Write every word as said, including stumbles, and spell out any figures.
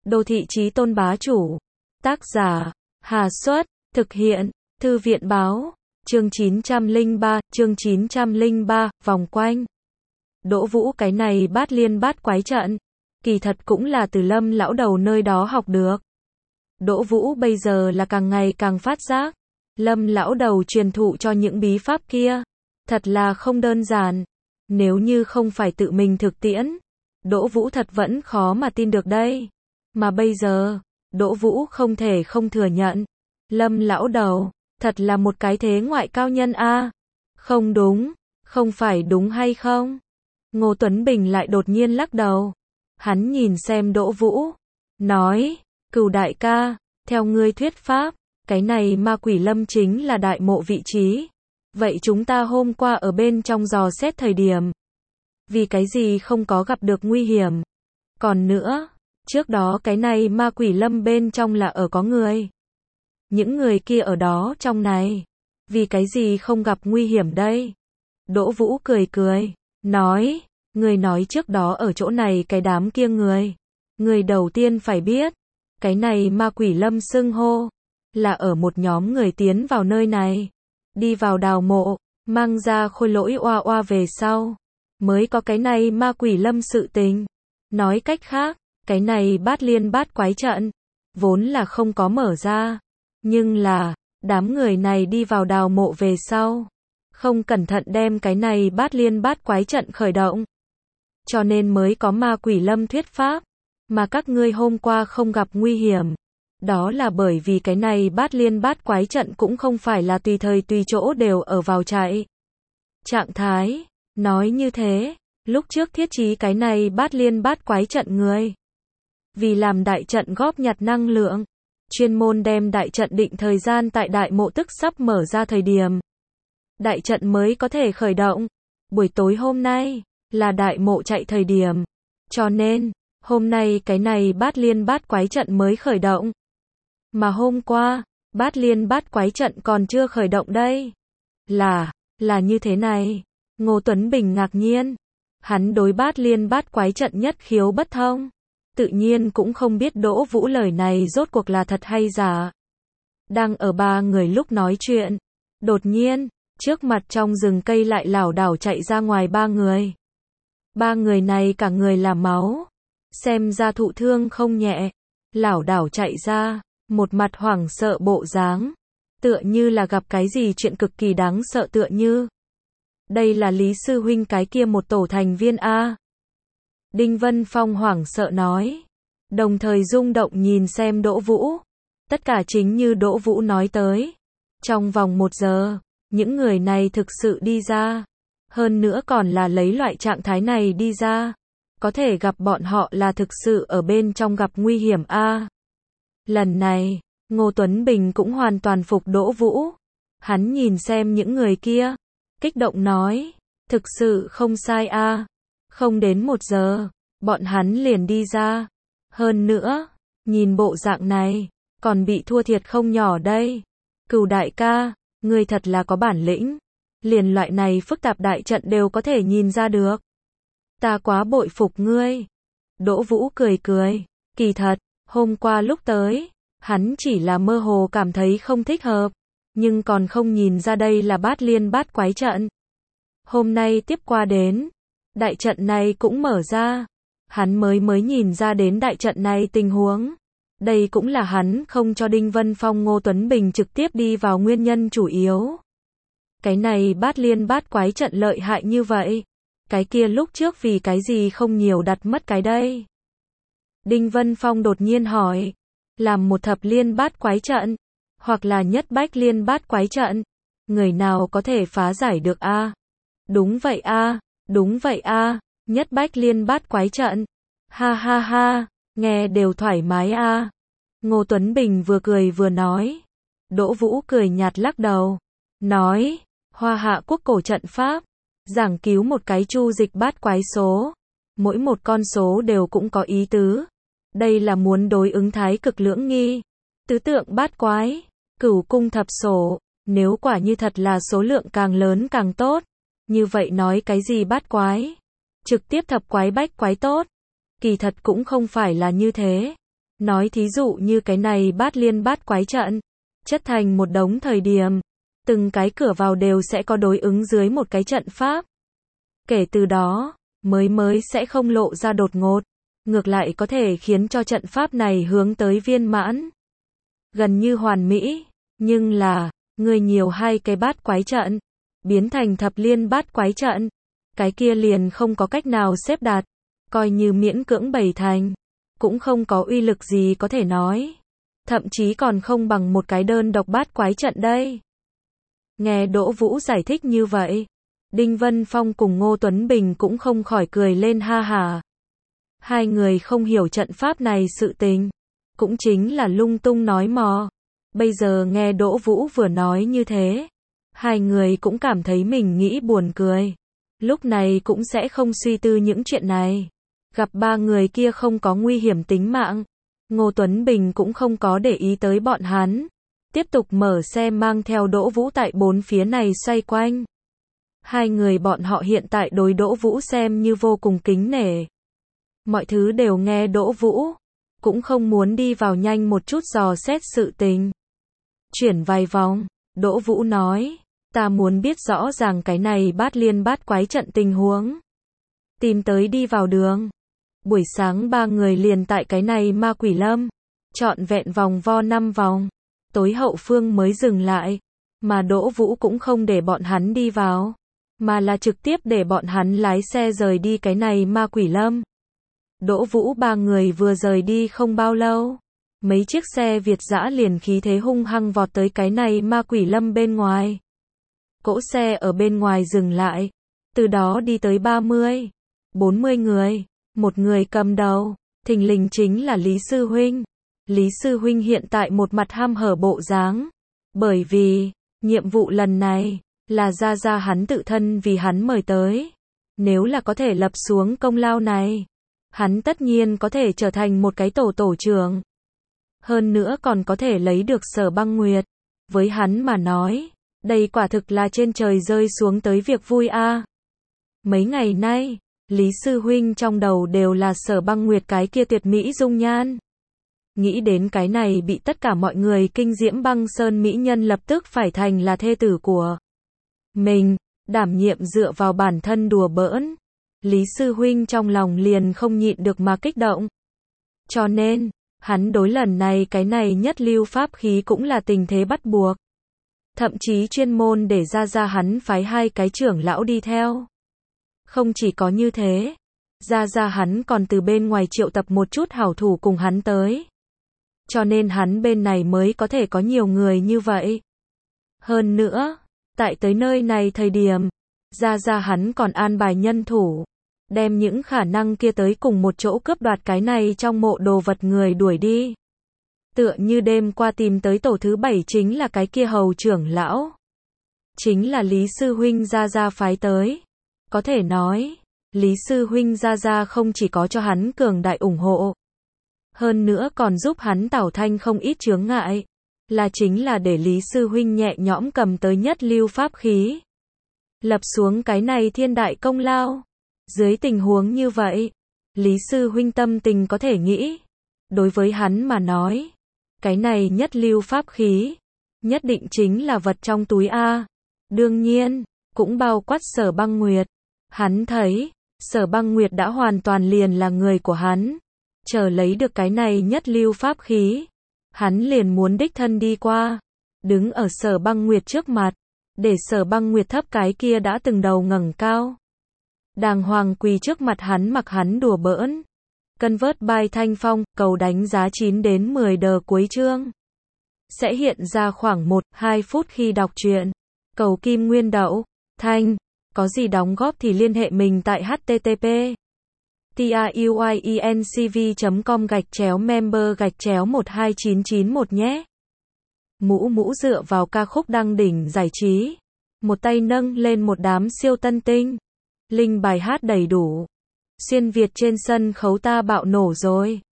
Đô thị chí tôn bá chủ. Tác giả, Hà Xuất, thực hiện, Thư viện báo, chương chín trăm lẻ ba, chương chín trăm lẻ ba, vòng quanh. Đỗ Vũ cái này bát liên bát quái trận, kỳ thật cũng là từ Lâm lão đầu nơi đó học được. Đỗ Vũ bây giờ là càng ngày càng phát giác, Lâm lão đầu truyền thụ cho những bí pháp kia, thật là không đơn giản. Nếu như không phải tự mình thực tiễn, Đỗ Vũ thật vẫn khó mà tin được đây. Mà bây giờ, Đỗ Vũ không thể không thừa nhận, Lâm lão đầu, thật là một cái thế ngoại cao nhân a. Không đúng, không phải đúng hay không? Ngô Tuấn Bình lại đột nhiên lắc đầu. Hắn nhìn xem Đỗ Vũ, nói, Cửu đại ca, theo ngươi thuyết pháp, cái này ma quỷ lâm chính là đại mộ vị trí. Vậy chúng ta hôm qua ở bên trong dò xét thời điểm, vì cái gì không có gặp được nguy hiểm? Còn nữa, trước đó cái này ma quỷ lâm bên trong là ở có người. Những người kia ở đó trong này, vì cái gì không gặp nguy hiểm đây? Đỗ Vũ cười cười, nói, người nói trước đó ở chỗ này cái đám kia người. Người đầu tiên phải biết, cái này ma quỷ lâm xưng hô, là ở một nhóm người tiến vào nơi này, đi vào đào mộ, mang ra khôi lỗi oa oa về sau, mới có cái này ma quỷ lâm sự tình. Nói cách khác, cái này bát liên bát quái trận, vốn là không có mở ra. Nhưng là, đám người này đi vào đào mộ về sau, không cẩn thận đem cái này bát liên bát quái trận khởi động. Cho nên mới có ma quỷ lâm thuyết pháp, mà các ngươi hôm qua không gặp nguy hiểm. Đó là bởi vì cái này bát liên bát quái trận cũng không phải là tùy thời tùy chỗ đều ở vào chạy trạng thái. Nói như thế, lúc trước thiết trí cái này bát liên bát quái trận người, vì làm đại trận góp nhặt năng lượng, chuyên môn đem đại trận định thời gian tại đại mộ tức sắp mở ra thời điểm, đại trận mới có thể khởi động. Buổi tối hôm nay, là đại mộ chạy thời điểm. Cho nên, hôm nay cái này bát liên bát quái trận mới khởi động. Mà hôm qua, bát liên bát quái trận còn chưa khởi động đây. Là, là như thế này. Ngô Tuấn Bình ngạc nhiên. Hắn đối bát liên bát quái trận nhất khiếu bất thông. Tự nhiên cũng không biết Đỗ Vũ lời này rốt cuộc là thật hay giả. Đang ở ba người lúc nói chuyện. Đột nhiên, trước mặt trong rừng cây lại lảo đảo chạy ra ngoài ba người. Ba người này cả người là máu. Xem ra thụ thương không nhẹ. Lảo đảo chạy ra, một mặt hoảng sợ bộ dáng. Tựa như là gặp cái gì chuyện cực kỳ đáng sợ tựa như. Đây là Lý Sư Huynh cái kia một tổ thành viên A. Đinh Vân Phong hoảng sợ nói. Đồng thời rung động nhìn xem Đỗ Vũ. Tất cả chính như Đỗ Vũ nói tới. Trong vòng một giờ, những người này thực sự đi ra. Hơn nữa còn là lấy loại trạng thái này đi ra. Có thể gặp bọn họ là thực sự ở bên trong gặp nguy hiểm A. Lần này, Ngô Tuấn Bình cũng hoàn toàn phục Đỗ Vũ. Hắn nhìn xem những người kia, kích động nói, thực sự không sai A. Không đến một giờ, bọn hắn liền đi ra. Hơn nữa, nhìn bộ dạng này, còn bị thua thiệt không nhỏ đây. Cửu đại ca, ngươi thật là có bản lĩnh. Liền loại này phức tạp đại trận đều có thể nhìn ra được. Ta quá bội phục ngươi. Đỗ Vũ cười cười. Kỳ thật, hôm qua lúc tới, hắn chỉ là mơ hồ cảm thấy không thích hợp, nhưng còn không nhìn ra đây là bát liên bát quái trận. Hôm nay tiếp qua đến, đại trận này cũng mở ra. Hắn mới mới nhìn ra đến đại trận này tình huống. Đây cũng là hắn không cho Đinh Vân Phong Ngô Tuấn Bình trực tiếp đi vào nguyên nhân chủ yếu. Cái này bát liên bát quái trận lợi hại như vậy. Cái kia lúc trước vì cái gì không nhiều đặt mất cái đây? Đinh Vân Phong đột nhiên hỏi. Làm một thập liên bát quái trận, hoặc là nhất bách liên bát quái trận, người nào có thể phá giải được a? Đúng vậy a, đúng vậy a, nhất bách liên bát quái trận. Ha ha ha, nghe đều thoải mái a. Ngô Tuấn Bình vừa cười vừa nói. Đỗ Vũ cười nhạt lắc đầu, nói, Hoa Hạ quốc cổ trận pháp, giảng cứu một cái chu dịch bát quái số, mỗi một con số đều cũng có ý tứ. Đây là muốn đối ứng thái cực lưỡng nghi, tứ tượng bát quái, cửu cung thập sổ. Nếu quả như thật là số lượng càng lớn càng tốt, như vậy nói cái gì bát quái, trực tiếp thập quái bách quái tốt. Kỳ thật cũng không phải là như thế. Nói thí dụ như cái này bát liên bát quái trận, chất thành một đống thời điểm, từng cái cửa vào đều sẽ có đối ứng dưới một cái trận pháp. Kể từ đó, mới mới sẽ không lộ ra đột ngột, ngược lại có thể khiến cho trận pháp này hướng tới viên mãn. Gần như hoàn mỹ, nhưng là, người nhiều hai cái bát quái trận, biến thành thập liên bát quái trận, cái kia liền không có cách nào xếp đặt, coi như miễn cưỡng bày thành, cũng không có uy lực gì có thể nói. Thậm chí còn không bằng một cái đơn độc bát quái trận đây. Nghe Đỗ Vũ giải thích như vậy, Đinh Vân Phong cùng Ngô Tuấn Bình cũng không khỏi cười lên ha hả. Hai người không hiểu trận pháp này sự tình, cũng chính là lung tung nói mò. Bây giờ nghe Đỗ Vũ vừa nói như thế, hai người cũng cảm thấy mình nghĩ buồn cười. Lúc này cũng sẽ không suy tư những chuyện này. Gặp ba người kia không có nguy hiểm tính mạng, Ngô Tuấn Bình cũng không có để ý tới bọn hắn. Tiếp tục mở xe mang theo Đỗ Vũ tại bốn phía này xoay quanh. Hai người bọn họ hiện tại đối Đỗ Vũ xem như vô cùng kính nể. Mọi thứ đều nghe Đỗ Vũ, cũng không muốn đi vào nhanh một chút dò xét sự tình. Chuyển vài vòng, Đỗ Vũ nói, ta muốn biết rõ ràng cái này bát liên bát quái trận tình huống. Tìm tới đi vào đường. Buổi sáng ba người liền tại cái này ma quỷ lâm, trọn vẹn vòng vo năm vòng. Tối hậu phương mới dừng lại, mà Đỗ Vũ cũng không để bọn hắn đi vào, mà là trực tiếp để bọn hắn lái xe rời đi cái này ma quỷ lâm. Đỗ Vũ ba người vừa rời đi không bao lâu, mấy chiếc xe Việt dã liền khí thế hung hăng vọt tới cái này ma quỷ lâm bên ngoài. Cỗ xe ở bên ngoài dừng lại, từ đó đi tới ba mươi, bốn mươi người, một người cầm đầu, thình lình chính là Lý Sư Huynh. Lý Sư Huynh hiện tại một mặt ham hở bộ dáng, bởi vì, nhiệm vụ lần này, là Gia Gia hắn tự thân vì hắn mời tới. Nếu là có thể lập xuống công lao này, hắn tất nhiên có thể trở thành một cái tổ tổ trưởng. Hơn nữa còn có thể lấy được Sở Băng Nguyệt. Với hắn mà nói, đây quả thực là trên trời rơi xuống tới việc vui a. À. Mấy ngày nay, Lý Sư Huynh trong đầu đều là Sở Băng Nguyệt cái kia tuyệt mỹ dung nhan. Nghĩ đến cái này bị tất cả mọi người kinh diễm băng sơn mỹ nhân lập tức phải thành là thê tử của mình, đảm nhiệm dựa vào bản thân đùa bỡn. Lý Sư Huynh trong lòng liền không nhịn được mà kích động. Cho nên, hắn đối lần này cái này nhất lưu pháp khí cũng là tình thế bắt buộc. Thậm chí chuyên môn để ra ra hắn phái hai cái trưởng lão đi theo. Không chỉ có như thế, ra ra hắn còn từ bên ngoài triệu tập một chút hảo thủ cùng hắn tới. Cho nên hắn bên này mới có thể có nhiều người như vậy. Hơn nữa, tại tới nơi này thời điểm, ra ra hắn còn an bài nhân thủ, đem những khả năng kia tới cùng một chỗ cướp đoạt cái này trong mộ đồ vật người đuổi đi. Tựa như đêm qua tìm tới tổ thứ bảy chính là cái kia hầu trưởng lão. Chính là Lý Sư Huynh ra ra phái tới. Có thể nói, Lý Sư Huynh ra ra không chỉ có cho hắn cường đại ủng hộ, hơn nữa còn giúp hắn tảo thanh không ít chướng ngại, là chính là để Lý Sư Huynh nhẹ nhõm cầm tới nhất lưu pháp khí. Lập xuống cái này thiên đại công lao. Dưới tình huống như vậy, Lý Sư Huynh tâm tình có thể nghĩ. Đối với hắn mà nói, cái này nhất lưu pháp khí, nhất định chính là vật trong túi A. Đương nhiên, cũng bao quát Sở Băng Nguyệt. Hắn thấy, Sở Băng Nguyệt đã hoàn toàn liền là người của hắn. Chờ lấy được cái này nhất lưu pháp khí, hắn liền muốn đích thân đi qua, đứng ở Sở Băng Nguyệt trước mặt, để Sở Băng Nguyệt thấp cái kia đã từng đầu ngẩng cao. Đàng hoàng quỳ trước mặt hắn mặc hắn đùa bỡn. Convert by Thanh Phong, cầu đánh giá chín đến mười đờ cuối chương. Sẽ hiện ra khoảng một đến hai phút khi đọc truyện. Cầu Kim Nguyên Đậu, Thanh, có gì đóng góp thì liên hệ mình tại h t t p truyencv chấm com gạch chéo member gạch chéo một hai chín chín một nhé. Mũ mũ dựa vào ca khúc đăng đỉnh giải trí. Một tay nâng lên một đám siêu tân tinh. Linh bài hát đầy đủ. Xuyên Việt trên sân khấu ta bạo nổ rồi.